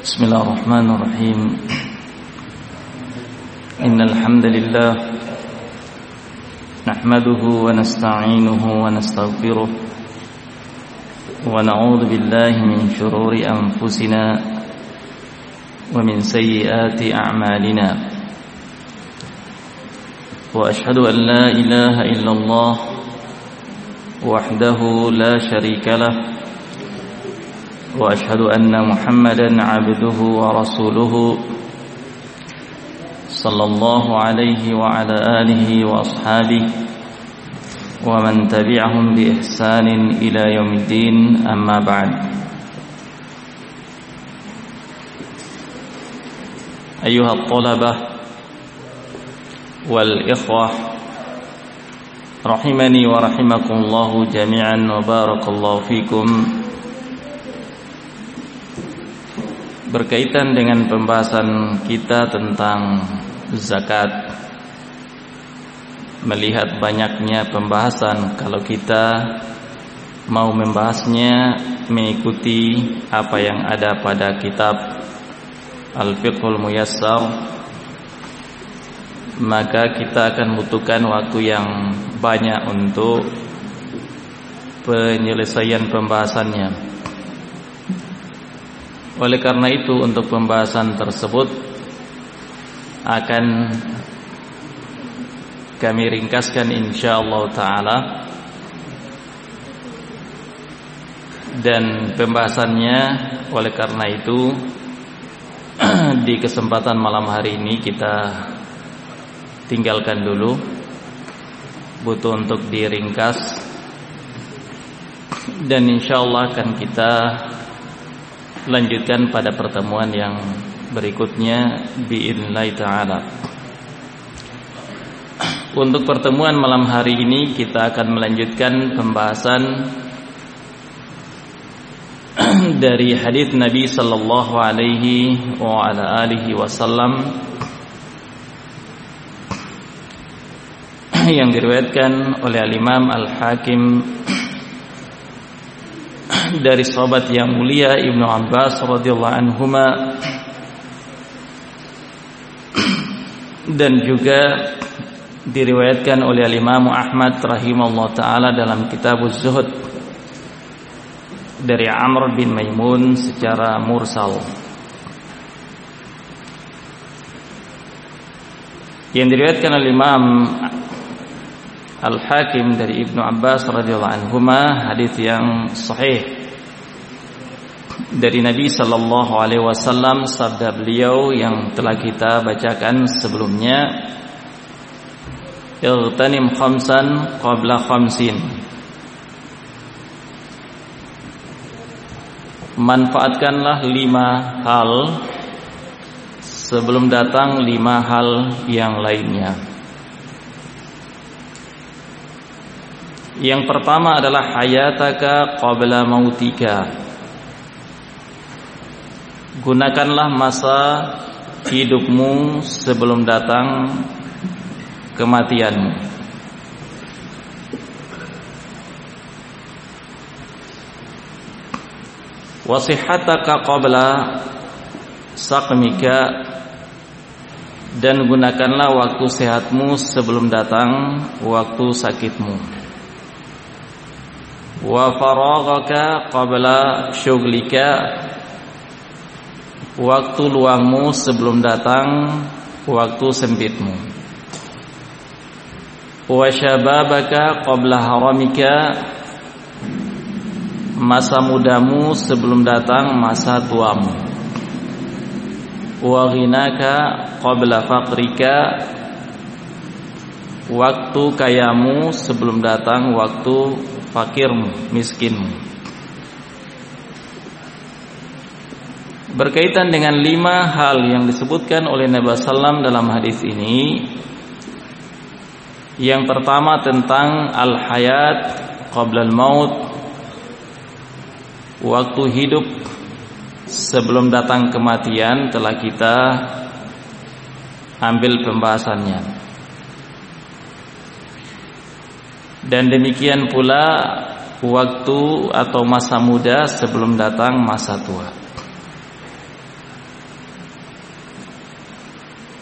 بسم الله الرحمن الرحيم إن الحمد لله نحمده ونستعينه ونستغفره ونعوذ بالله من شرور أنفسنا ومن سيئات أعمالنا وأشهد أن لا إله إلا الله وحده لا شريك له وأشهد أن محمدا عبده ورسوله صلى الله عليه وعلى آله وأصحابه ومن تبعهم بإحسان إلى يوم الدين أما بعد أيها الطلبة والإخوة رحمني ورحمكم الله جميعا وبارك الله فيكم. Berkaitan dengan pembahasan kita tentang zakat, melihat banyaknya pembahasan, kalau kita mau membahasnya mengikuti apa yang ada pada kitab Al-Fiqhul Muyassar, maka kita akan membutuhkan waktu yang banyak untuk penyelesaian pembahasannya. Oleh karena itu, untuk pembahasan tersebut akan kami ringkaskan insyaallah ta'ala, dan pembahasannya oleh karena itu di kesempatan malam hari ini kita tinggalkan dulu, butuh untuk diringkas, dan insyaallah akan kita lanjutkan pada pertemuan yang berikutnya biidznillah ta'ala. Untuk pertemuan malam hari ini kita akan melanjutkan pembahasan dari hadis Nabi sallallahu alaihi wa ala alihi wasallam yang diriwayatkan oleh Al-Imam Al-Hakim dari sahabat yang mulia Ibnu Abbas radhiyallahu anhuma, dan juga diriwayatkan oleh Imam Ahmad rahimahullah taala dalam Kitabuz Zuhud dari Amr bin Maimun secara mursal. Yang diriwayatkan oleh Imam Al-Hakim dari Ibnu Abbas radhiyallahu anhuma, hadis yang sahih dari Nabi sallallahu alaihi wasallam, sabda beliau yang telah kita bacakan sebelumnya, "Ightanim khamsan qabla khamsin." Manfaatkanlah 5 hal sebelum datang 5 hal yang lainnya. Yang pertama adalah hayataka qabla mautika. Gunakanlah masa hidupmu sebelum datang kematianmu. Wasihataka qabla saqmika. Dan gunakanlah waktu sehatmu sebelum datang waktu sakitmu. Wa faraghaka qabla syughlika. Waktu luangmu sebelum datang waktu sempitmu. Wa syababaka qabla haramika. Masa mudamu sebelum datang masa tuamu. Wa ghinaka qabla faqrika. Waktu kayamu sebelum datang waktu fakirmu, miskinmu. Berkaitan dengan 5 hal yang disebutkan oleh Nabi sallam dalam hadis ini, yang pertama tentang al-hayat qabla al-maut, waktu hidup sebelum datang kematian, telah kita ambil pembahasannya. Dan demikian pula waktu atau masa muda sebelum datang masa tua.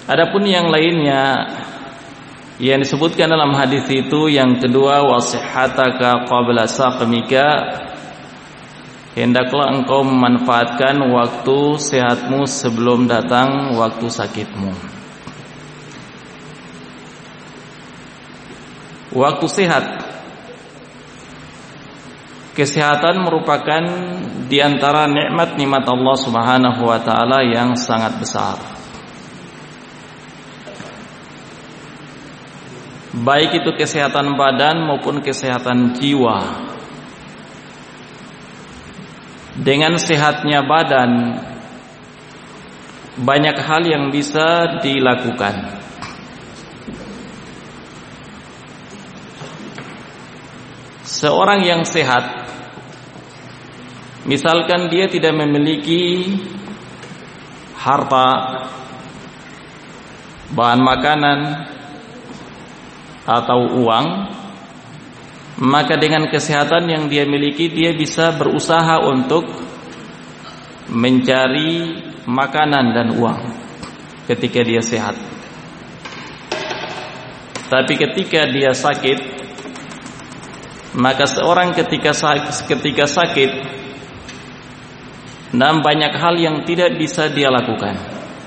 Adapun yang lainnya yang disebutkan dalam hadis itu, yang kedua, wasihhataka qabla saqmika, hendaklah engkau memanfaatkan waktu sehatmu sebelum datang waktu sakitmu. Waktu sehat, kesehatan merupakan di antara nikmat-nikmat Allah Subhanahu wa taala yang sangat besar. Baik itu kesehatan badan maupun kesehatan jiwa. Dengan sehatnya badan, banyak hal yang bisa dilakukan. Seorang yang sehat, misalkan dia tidak memiliki harta, bahan makanan, atau uang, maka dengan kesehatan yang dia miliki, dia bisa berusaha untuk mencari makanan dan uang ketika dia sehat. Tapi ketika dia sakit, maka seorang ketika sakit, dan banyak hal yang tidak bisa dia lakukan.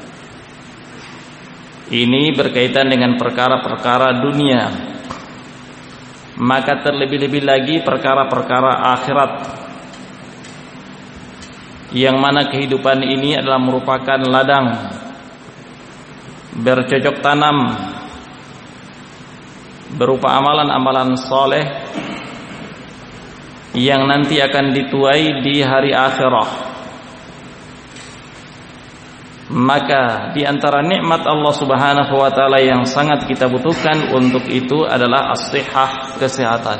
Ini berkaitan dengan perkara-perkara dunia, maka terlebih-lebih lagi perkara-perkara akhirat, yang mana kehidupan ini adalah merupakan ladang bercocok tanam berupa amalan-amalan soleh yang nanti akan dituai di hari akhirah. Maka di antara nikmat Allah Subhanahu wa taala yang sangat kita butuhkan untuk itu adalah as-sihah, kesehatan.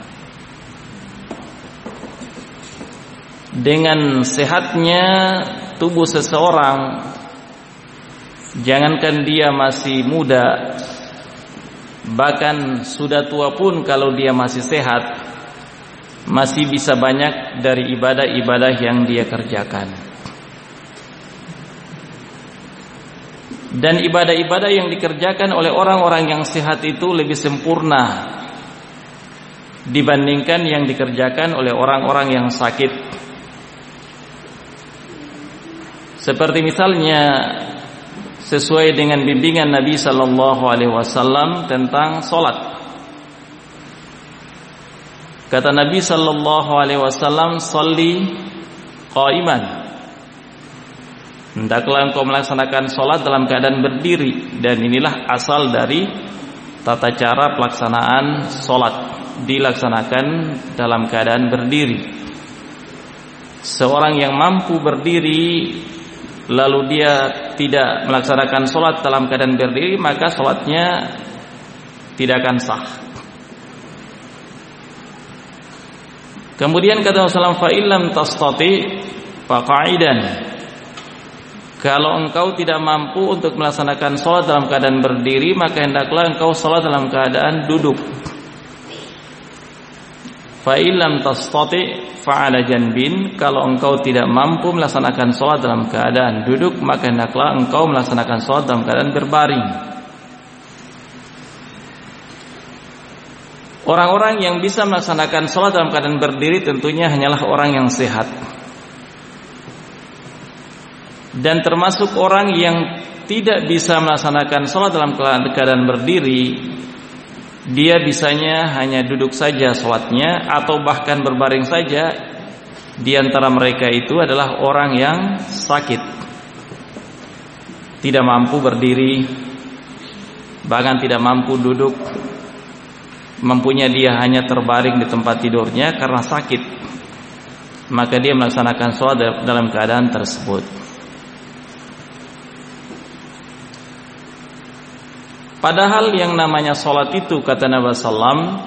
Dengan sehatnya tubuh seseorang, jangankan dia masih muda, bahkan sudah tua pun kalau dia masih sehat, masih bisa banyak dari ibadah-ibadah yang dia kerjakan. Dan ibadah-ibadah yang dikerjakan oleh orang-orang yang sehat itu lebih sempurna dibandingkan yang dikerjakan oleh orang-orang yang sakit. Seperti misalnya sesuai dengan bimbingan Nabi sallallahu alaihi wasallam tentang salat. Kata Nabi sallallahu alaihi wasallam, "Shalli qa'iman." Hendaklah engkau melaksanakan sholat dalam keadaan berdiri. Dan inilah asal dari tata cara pelaksanaan sholat, dilaksanakan dalam keadaan berdiri. Seorang yang mampu berdiri lalu dia tidak melaksanakan sholat dalam keadaan berdiri, maka sholatnya tidak akan sah. Kemudian kata Rasulullah, "Fa illam tastati fa qa'idan." Kalau engkau tidak mampu untuk melaksanakan sholat dalam keadaan berdiri, maka hendaklah engkau sholat dalam keadaan duduk. Fa illam tastati fa 'ala janbin. Kalau engkau tidak mampu melaksanakan sholat dalam keadaan duduk, maka hendaklah engkau melaksanakan sholat dalam keadaan berbaring. Orang-orang yang bisa melaksanakan sholat dalam keadaan berdiri tentunya hanyalah orang yang sehat. Dan termasuk orang yang tidak bisa melaksanakan sholat dalam keadaan berdiri, dia bisanya hanya duduk saja sholatnya, atau bahkan berbaring saja. Di antara mereka itu adalah orang yang sakit, tidak mampu berdiri, bahkan tidak mampu duduk. Mampunya dia hanya terbaring di tempat tidurnya karena sakit, maka dia melaksanakan sholat dalam keadaan tersebut. Padahal yang namanya sholat itu, kata Nabi sallam,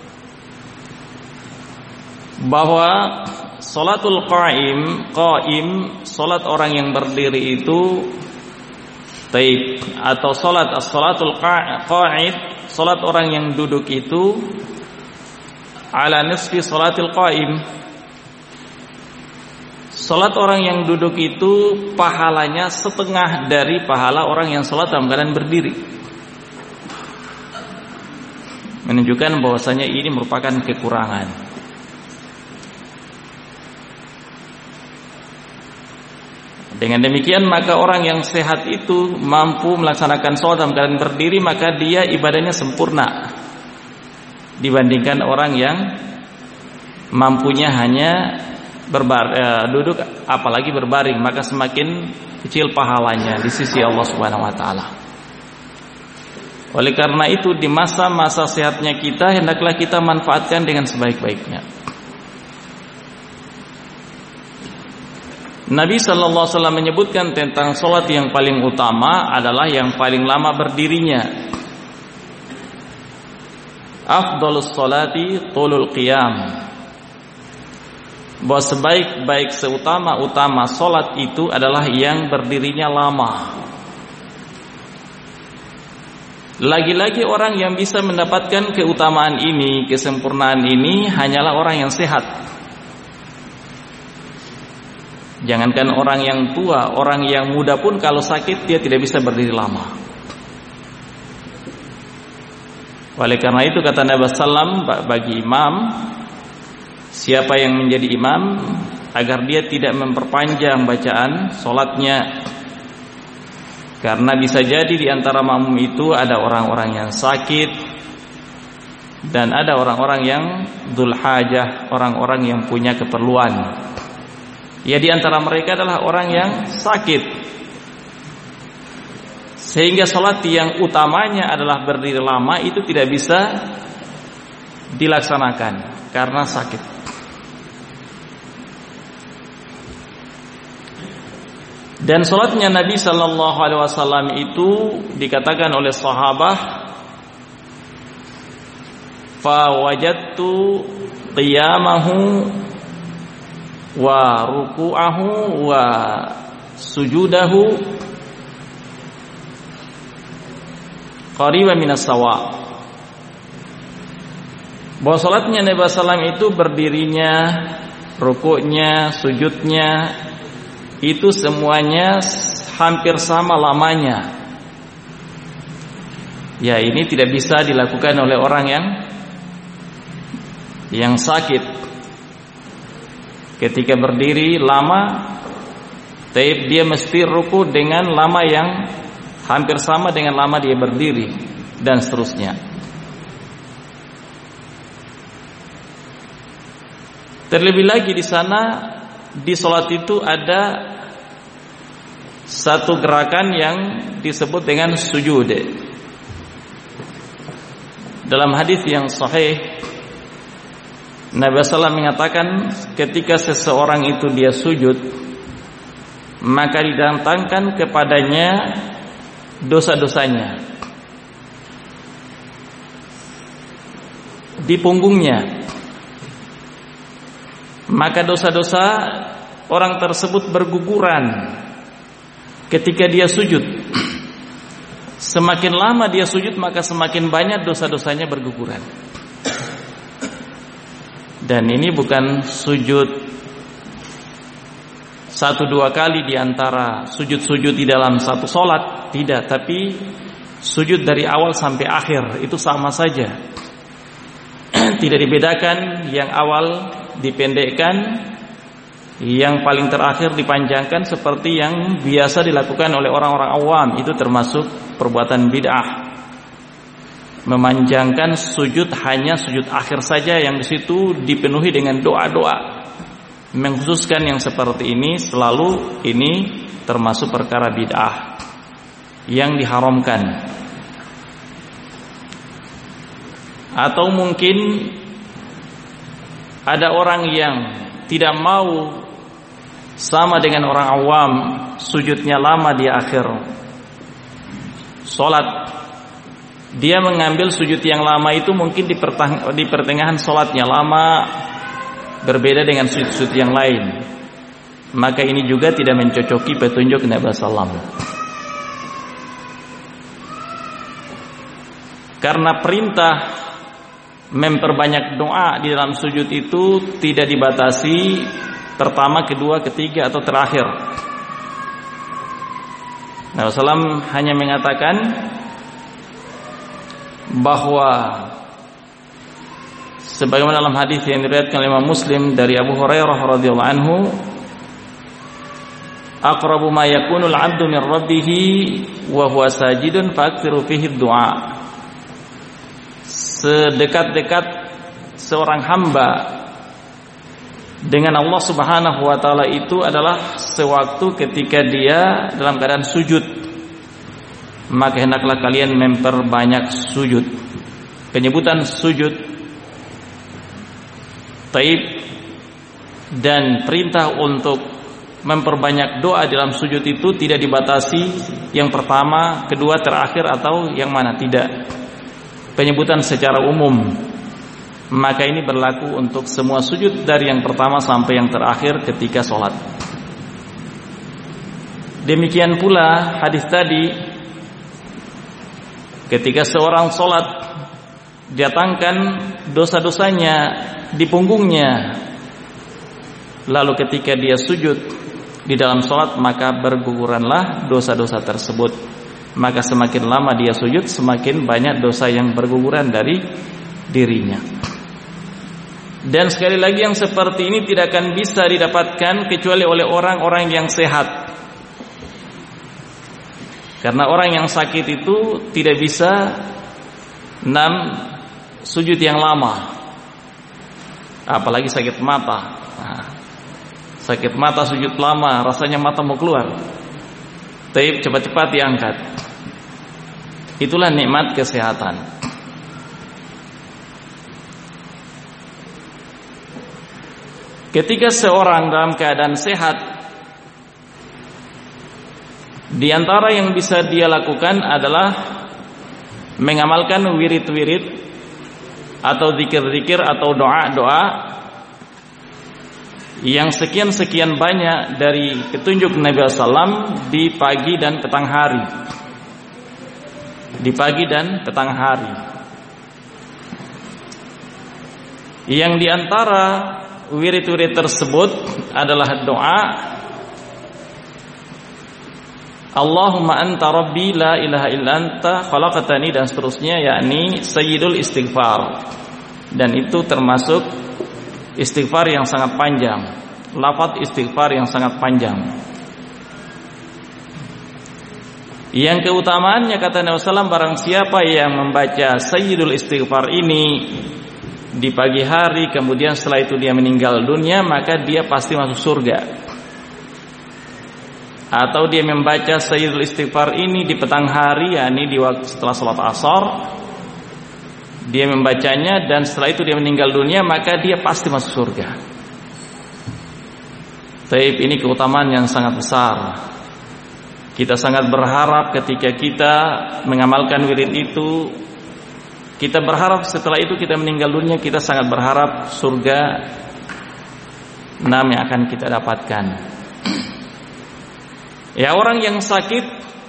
bahwa sholatul qaim, sholat orang yang berdiri itu taib, atau sholatul qa'id, sholat orang yang duduk itu ala nisfi sholatil qaim, Salat orang yang duduk itu pahalanya setengah dari pahala orang yang salat dalam keadaan berdiri. Menunjukkan bahwasanya ini merupakan kekurangan. Dengan demikian maka orang yang sehat itu mampu melaksanakan salat dalam keadaan berdiri, maka dia ibadahnya sempurna dibandingkan orang yang mampunya hanya duduk, apalagi berbaring, maka semakin kecil pahalanya di sisi Allah Subhanahu wa taala. Oleh karena itu di masa-masa sehatnya kita hendaklah kita manfaatkan dengan sebaik-baiknya. Nabi sallallahu alaihi wasallam menyebutkan tentang salat yang paling utama adalah yang paling lama berdirinya. Afdhalus salati tulul qiyam. Bahwa sebaik-baik seutama-utama salat itu adalah yang berdirinya lama. Lagi-lagi orang yang bisa mendapatkan keutamaan ini, kesempurnaan ini hanyalah orang yang sehat. Jangankan orang yang tua, orang yang muda pun kalau sakit dia tidak bisa berdiri lama. Oleh karena itu kata Nabi sallam bagi imam, siapa yang menjadi imam, agar dia tidak memperpanjang bacaan salatnya, karena bisa jadi di antara makmum itu ada orang-orang yang sakit dan ada orang-orang yang dzul hajah, orang-orang yang punya keperluan. Ya, di antara mereka adalah orang yang sakit. Sehingga salat yang utamanya adalah berdiri lama itu tidak bisa dilaksanakan karena sakit. Dan salatnya Nabi sallallahu alaihi wasallam itu dikatakan oleh sahabat, fa wajadtu qiyamahu wa ruku'ahu wa sujudahu qariban minas sawa. Bahwa salatnya Nabi sallallahu itu berdirinya, rukuknya, sujudnya itu semuanya hampir sama lamanya. Ya, ini tidak bisa dilakukan oleh orang yang sakit. Ketika berdiri lama, dia mesti ruku dengan lama yang hampir sama dengan lama dia berdiri, dan seterusnya. Terlebih lagi di sana, di salat itu ada satu gerakan yang disebut dengan sujud. Dalam hadis yang sahih, Nabi sallallahu mengatakan ketika seseorang itu dia sujud, maka didatangkan kepadanya dosa-dosanya di punggungnya. Maka dosa-dosa orang tersebut berguguran ketika dia sujud. Semakin lama dia sujud, maka semakin banyak dosa-dosanya berguguran. Dan ini bukan sujud 1-2 kali di antara sujud-sujud di dalam satu salat, tidak, tapi sujud dari awal sampai akhir itu sama saja. Tidak dibedakan, yang awal dipendekkan, yang paling terakhir dipanjangkan seperti yang biasa dilakukan oleh orang-orang awam. Itu termasuk perbuatan bid'ah. Memanjangkan sujud hanya sujud akhir saja, yang di situ dipenuhi dengan doa-doa. Mengkhususkan yang seperti ini selalu ini termasuk perkara bid'ah yang diharamkan. Atau mungkin ada orang yang tidak mau sama dengan orang awam, sujudnya lama di akhir salat. Dia mengambil sujud yang lama itu mungkin di pertengahan salatnya lama, berbeda dengan sujud-sujud yang lain. Maka ini juga tidak mencocoki petunjuk Nabi sallallahu alaihi wasallam. Karena perintah memperbanyak doa di dalam sujud itu tidak dibatasi pertama, kedua, ketiga atau terakhir. Nabi SAW hanya mengatakan bahwa sebagaimana dalam hadis yang diriwayatkan oleh Imam Muslim dari Abu Hurairah radhiyallahu anhu, aqrabu ma yakunul 'abdu min rabbih wa huwa sajidun fa'aktsiru fihi du'a. Sedekat-dekat seorang hamba dengan Allah Subhanahu wa taala itu adalah sewaktu ketika dia dalam keadaan sujud. Maka hendaklah kalian memperbanyak sujud. Penyebutan sujud taib dan perintah untuk memperbanyak doa dalam sujud itu tidak dibatasi yang pertama, kedua, terakhir atau yang mana, tidak. Penyebutan secara umum. Maka ini berlaku untuk semua sujud dari yang pertama sampai yang terakhir ketika sholat. Demikian pula hadis tadi, ketika seorang sholat datangkan dosa-dosanya di punggungnya, lalu ketika dia sujud di dalam sholat maka berguguranlah dosa-dosa tersebut. Maka semakin lama dia sujud, semakin banyak dosa yang berguguran dari dirinya. Dan sekali lagi yang seperti ini tidak akan bisa didapatkan kecuali oleh orang-orang yang sehat. Karena orang yang sakit itu tidak bisa sujud yang lama. Apalagi sakit mata. Sakit mata sujud lama, rasanya mata mau keluar. Tapi cepat-cepat diangkat. Itulah nikmat kesehatan. Ketika seorang dalam keadaan sehat, di antara yang bisa dia lakukan adalah mengamalkan wirid-wirid atau zikir-zikir atau doa-doa yang sekian-sekian banyak dari petunjuk Nabi SAW di pagi dan petang hari. Di pagi dan petang hari. Yang di antara wirid-wirid tersebut adalah doa Allahumma anta rabbi la ilaha illa anta khalaqtani dan seterusnya, yakni sayyidul istighfar. Dan itu termasuk istighfar yang sangat panjang, lafaz istighfar yang sangat panjang. Yang keutamaannya kata Nabi SAW, barang siapa yang membaca sayyidul istighfar ini di pagi hari, kemudian setelah itu dia meninggal dunia, maka dia pasti masuk surga. Atau dia membaca sayyidul istighfar ini di petang hari, yakni di waktu setelah salat asar, dia membacanya dan setelah itu dia meninggal dunia, maka dia pasti masuk surga. Taib, ini keutamaan yang sangat besar. Kita sangat berharap ketika kita mengamalkan wirid itu, kita berharap setelah itu kita meninggal dunia, kita sangat berharap surga yang akan kita dapatkan. Ya, orang yang sakit,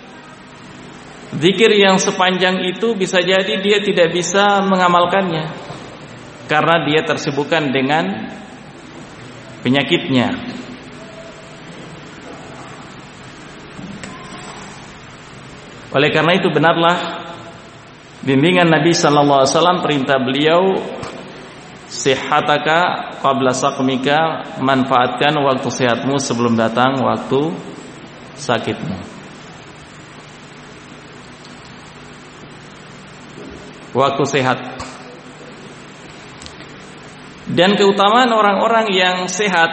zikir yang sepanjang itu bisa jadi dia tidak bisa mengamalkannya karena dia tersibukkan dengan penyakitnya. Oleh karena itu benarlah bimbingan Nabi sallallahu alaihi wasallam, perintah beliau, sihataka qabla saqmika, manfaatkan waktu sehatmu sebelum datang waktu sakitmu. Waktu sehat. Dan keutamaan orang-orang yang sehat,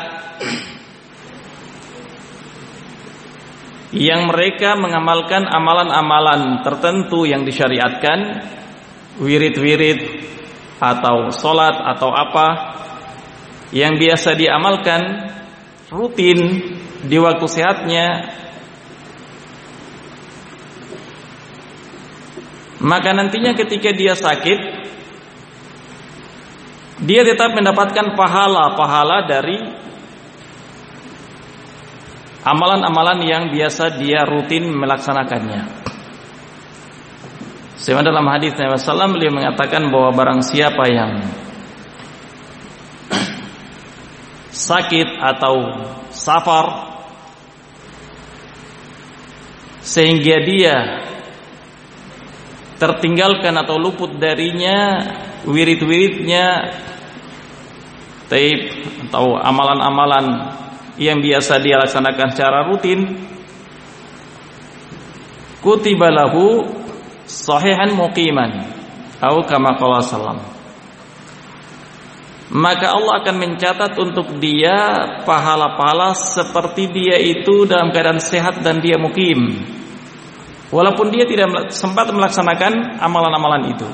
yang mereka mengamalkan amalan-amalan tertentu yang disyariatkan, wirid-wirid atau sholat atau apa yang biasa diamalkan rutin di waktu sehatnya, maka nantinya ketika dia sakit, dia tetap mendapatkan pahala-pahala dari amalan-amalan yang biasa dia rutin melaksanakannya. Sebagaimana dalam hadis Nabi SAW, beliau mengatakan bahwa barang siapa yang sakit atau safar, sehingga dia tertinggalkan atau luput darinya wirid-wiridnya atau amalan-amalan yang biasa dia laksanakan secara rutin, kutiba lahu sahihan muqiman atau kama qala sallam, maka Allah akan mencatat untuk dia pahala-pahala seperti dia itu dalam keadaan sehat dan dia mukim, walaupun dia tidak sempat melaksanakan amalan-amalan itu.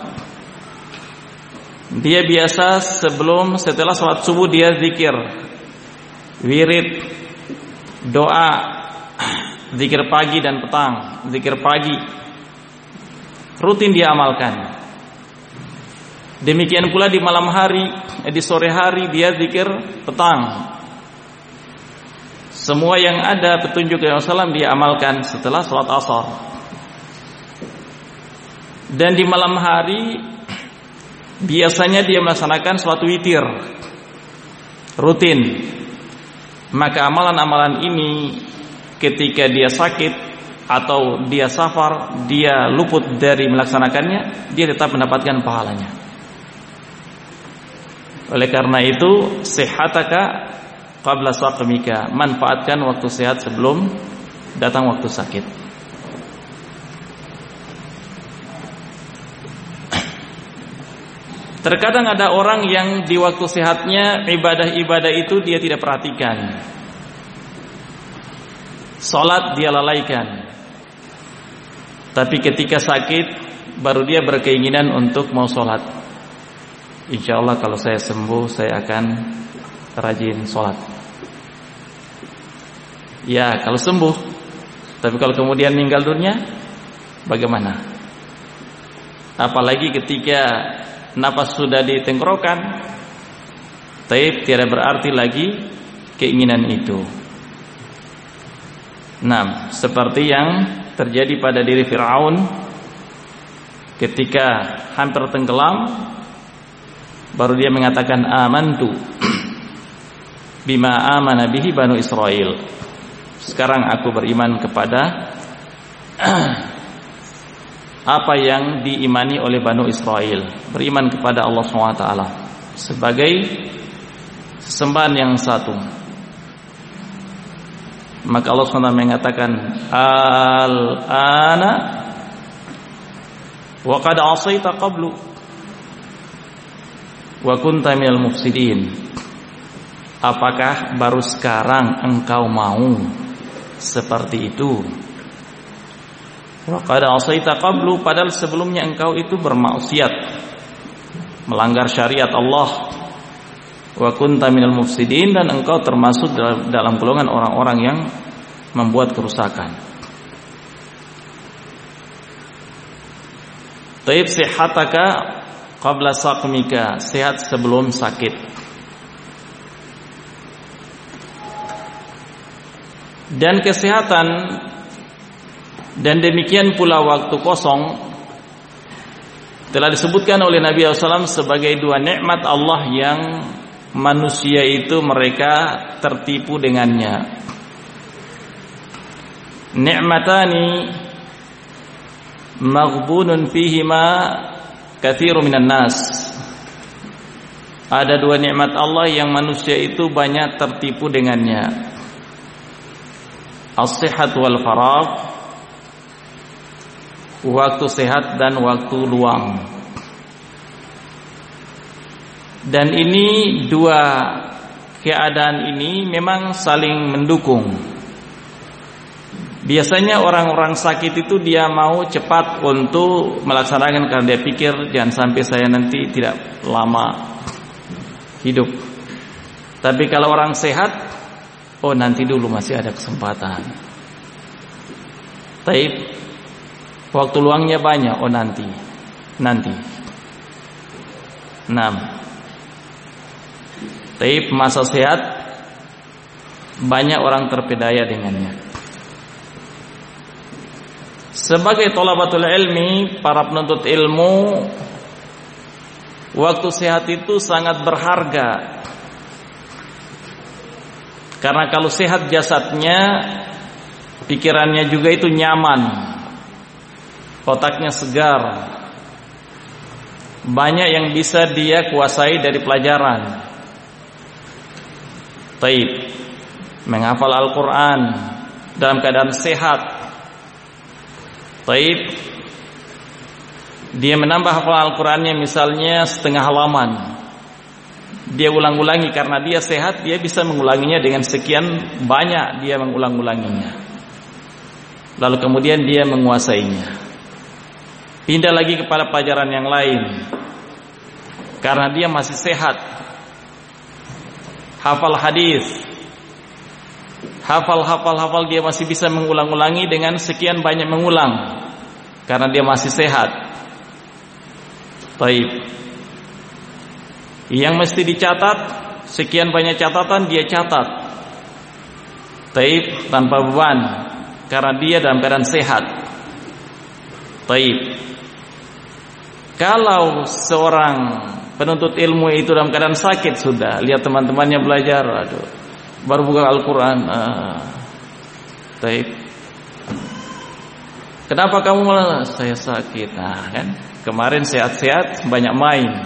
Dia biasa setelah sholat subuh dia zikir, wirid, doa, zikir pagi dan petang, zikir pagi rutin dia amalkan. Demikian pula di malam hari, di sore hari dia zikir petang. Semua yang ada petunjuk dari Rasulullah dia amalkan setelah sholat asar. Dan di malam hari biasanya dia melaksanakan sholat witir rutin. Maka amalan-amalan ini ketika dia sakit atau dia safar, dia luput dari melaksanakannya, dia tetap mendapatkan pahalanya. Oleh karena itu, sehataka qabla saqmika, manfaatkan waktu sehat sebelum datang waktu sakit. Terkadang ada orang yang di waktu sehatnya ibadah-ibadah itu dia tidak perhatikan. Salat dia lalaikan. Tapi ketika sakit baru dia berkeinginan untuk mau salat. Insyaallah kalau saya sembuh saya akan rajin salat. Ya, kalau sembuh. Tapi kalau kemudian meninggal dunia bagaimana? Apalagi ketika napas sudah di tenggorokan, tidak berarti lagi keinginan itu. Nah, seperti yang terjadi pada diri Fir'aun ketika hampir tenggelam, baru dia mengatakan amantu bima amana bihi Banu Israel. Sekarang aku beriman kepada apa yang diimani oleh Banu Israel, beriman kepada Allah SWT sebagai sesembahan yang satu. Maka Allah SWT mengatakan al-ana wa qad asaita qablu wa kunta minal mufsidin. Apakah baru sekarang engkau mau seperti itu? Wa qad asaita qablu, padahal sebelumnya engkau itu bermaksiat, melanggar syariat Allah. Wa kunta minal mufsidin, dan engkau termasuk dalam golongan orang-orang yang membuat kerusakan. Taib sihataka qabla saqmika, sehat sebelum sakit. Dan kesehatan dan demikian pula waktu kosong telah disebutkan oleh Nabi SAW sebagai dua nikmat Allah yang manusia itu mereka tertipu dengannya. Ni'matani maghbunun fihima katsirun minan nas. Ada dua nikmat Allah yang manusia itu banyak tertipu dengannya. As-sihat wal faragh, waktu sehat dan waktu luang. Dan ini dua keadaan ini memang saling mendukung. Biasanya orang-orang sakit itu dia mau cepat untuk melaksanakan karena dia pikir jangan sampai saya nanti tidak lama hidup. Tapi kalau orang sehat, oh nanti dulu masih ada kesempatan. Taib, waktu luangnya banyak, oh nanti. Taib, masa sehat banyak orang terpedaya dengannya. Sebagai thalabatul ilmi, para penuntut ilmu, waktu sehat itu sangat berharga. Karena kalau sehat jasadnya, pikirannya juga itu nyaman, otaknya segar, banyak yang bisa dia kuasai dari pelajaran. Taib, menghafal Al-Quran dalam keadaan sehat. Taib, dia menambah hafal Al-Qurannya misalnya setengah halaman, dia ulang-ulangi. Karena dia sehat, dia bisa mengulanginya dengan sekian banyak, dia mengulang-ulanginya. Lalu kemudian dia menguasainya, pindah lagi kepada pelajaran yang lain. Karena dia masih sehat, hafal hadis, hafal dia masih bisa mengulang-ulangi dengan sekian banyak mengulang, karena dia masih sehat. Baik. Yang mesti dicatat, sekian banyak catatan dia catat. Baik, tanpa beban, karena dia dalam keadaan sehat. Baik. Kalau seorang penuntut ilmu itu dalam keadaan sakit, sudah lihat teman-temannya belajar, aduh, baru buka Al-Quran, baik. Kenapa kamu malah? Saya sakit. Nah, kan kemarin sehat-sehat banyak main.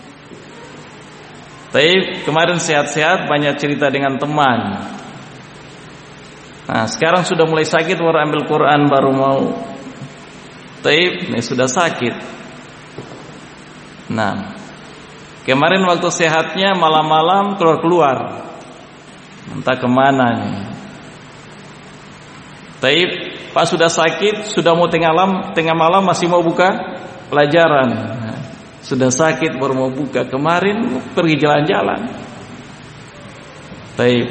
Baik, kemarin sehat-sehat banyak cerita dengan teman. Nah, sekarang sudah mulai sakit, baru ambil Quran, baru mau. Baik, ini sudah sakit. Nah, kemarin waktu sehatnya malam-malam keluar-keluar, entah kemana nih. Taib, pas sudah sakit, sudah mau tengah malam masih mau buka pelajaran. Sudah sakit baru mau buka, kemarin pergi jalan-jalan. Taib.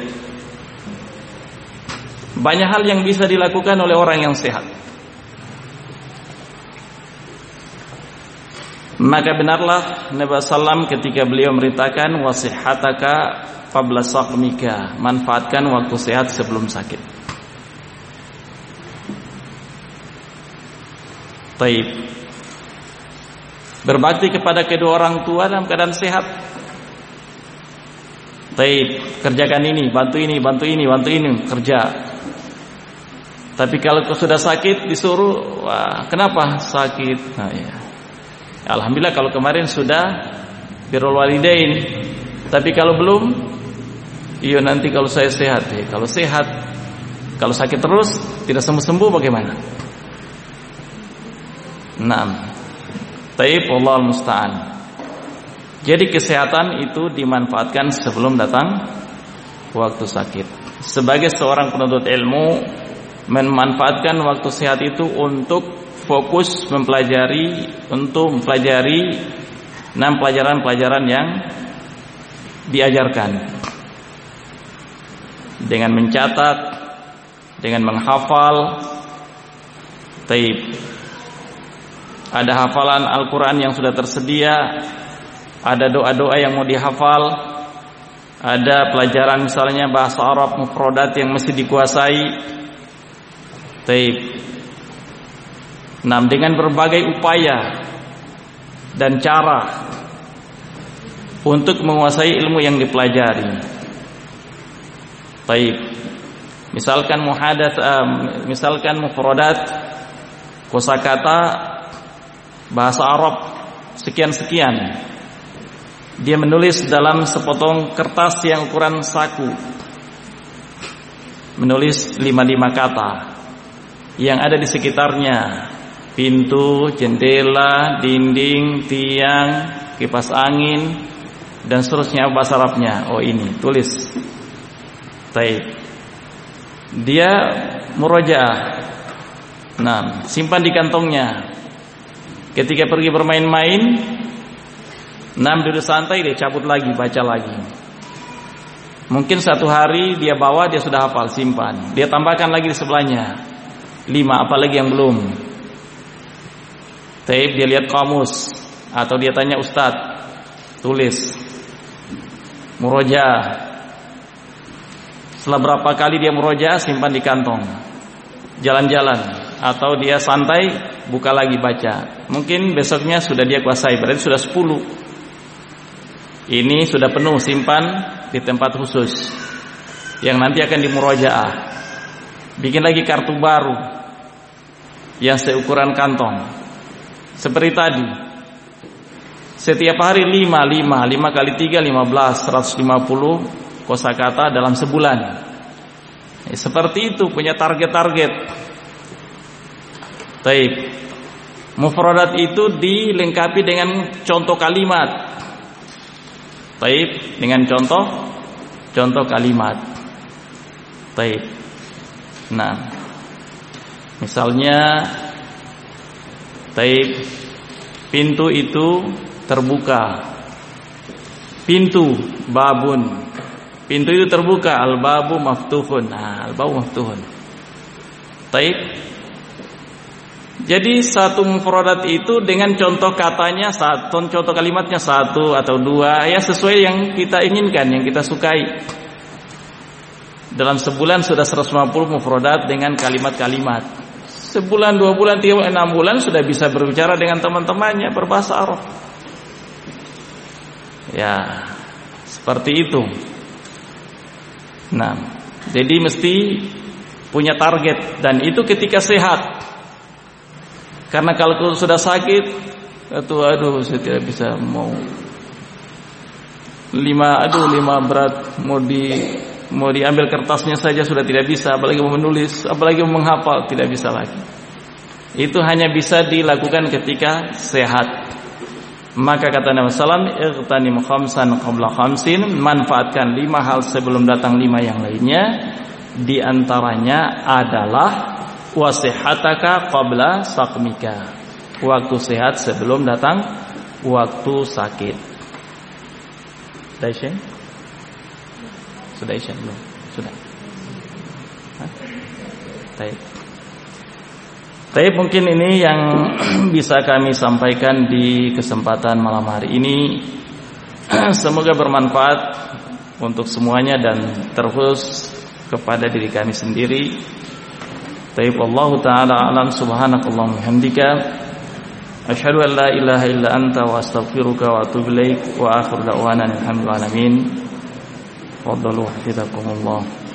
Banyak hal yang bisa dilakukan oleh orang yang sehat. Maka benarlah Nabi sallam ketika beliau merintahkan wasihataka qabla saqmika, manfaatkan waktu sehat sebelum sakit. Taib. Berbakti kepada kedua orang tua dalam keadaan sehat. Taib, kerjakan ini, bantu ini, kerja. Tapi kalau sudah sakit disuruh, wah, kenapa sakit? Nah, ya. Alhamdulillah kalau kemarin sudah birrul walidain. Tapi kalau belum, iya nanti kalau saya sehat ya. Kalau sehat, kalau sakit terus tidak sembuh-sembuh bagaimana? Naam. Taib, wallahu musta'an. Jadi kesehatan itu dimanfaatkan sebelum datang waktu sakit. Sebagai seorang penuntut ilmu, memanfaatkan waktu sehat itu untuk fokus mempelajari, untuk mempelajari 6 pelajaran-pelajaran yang diajarkan, dengan mencatat, dengan menghafal. Taib. Ada hafalan Al-Quran yang sudah tersedia, ada doa-doa yang mau dihafal, ada pelajaran misalnya bahasa Arab mufradat yang mesti dikuasai. Taib. Nah, dengan berbagai upaya dan cara untuk menguasai ilmu yang dipelajari. Taib. Misalkan misalkan mufradat, kosakata bahasa Arab sekian-sekian, dia menulis dalam sepotong kertas yang ukuran saku, menulis 5 kata yang ada di sekitarnya, pintu, jendela, dinding, tiang, kipas angin, dan seterusnya bahasa Arabnya. Oh ini, tulis. Taib. Dia murojaah. Nah, simpan di kantongnya. Ketika pergi bermain-main, duduk santai, dia cabut lagi, baca lagi. Mungkin 1 hari dia bawa, dia sudah hafal, simpan. Dia tambahkan lagi di sebelahnya 5, apalagi yang belum. Taib, dia lihat kamus atau dia tanya ustadz, tulis. Murojaah. Setelah berapa kali dia murojaah, simpan di kantong. Jalan-jalan atau dia santai, buka lagi baca. Mungkin besoknya sudah dia kuasai, berarti sudah 10. Ini sudah penuh, simpan di tempat khusus. yang nanti akan dimurajaah. Bikin lagi kartu baru yang seukuran kantong. Seperti tadi, setiap hari 5 kali 3 15, 150 kosakata dalam sebulan. Seperti itu, punya target-target. Taib. Mufradat itu dilengkapi dengan contoh kalimat. Taib, dengan contoh kalimat. Taib. Nah, misalnya taib, pintu itu terbuka. Pintu, babun. Pintu itu terbuka, al-babu maftuhun. Nah, al-babu maftuhun. Taib. Jadi satu mufradat itu dengan contoh katanya satu, contoh kalimatnya satu atau dua, ya sesuai yang kita inginkan, yang kita sukai. Dalam sebulan sudah 150 mufradat dengan kalimat-kalimat. Sebulan, 2 bulan, 3 bulan, 6 bulan sudah bisa berbicara dengan teman-temannya berbahasa Arab. Ya, seperti itu. Nah, jadi mesti punya target, dan itu ketika sehat. Karena kalau sudah sakit, aduh saya tidak bisa, mau 5 berat, mau diambil kertasnya saja sudah tidak bisa, apalagi mau menulis, apalagi mau menghafal, tidak bisa lagi. Itu hanya bisa dilakukan ketika sehat. Maka kata Nabi sallallahu alaihi wasallam, "Ightanim khamsan qabla khamsin", manfaatkan 5 hal sebelum datang 5 yang lainnya. Di antaranya adalah wasihataka qabla saqmika, waktu sehat sebelum datang waktu sakit. Sudah Isya? Sudah Isya belum? Sudah. Baik, mungkin ini yang bisa kami sampaikan di kesempatan malam hari ini. Semoga bermanfaat untuk semuanya dan terkhusus kepada diri kami sendiri. Taib, Allah Ta'ala alam, subhanakallahumma hamdika asyhadu an la ilaha illa anta wa astaghfiruka wa atubu ilaik wa akhiru da'wana alhamdulillahi alamin. Faddalu hafizakumullah.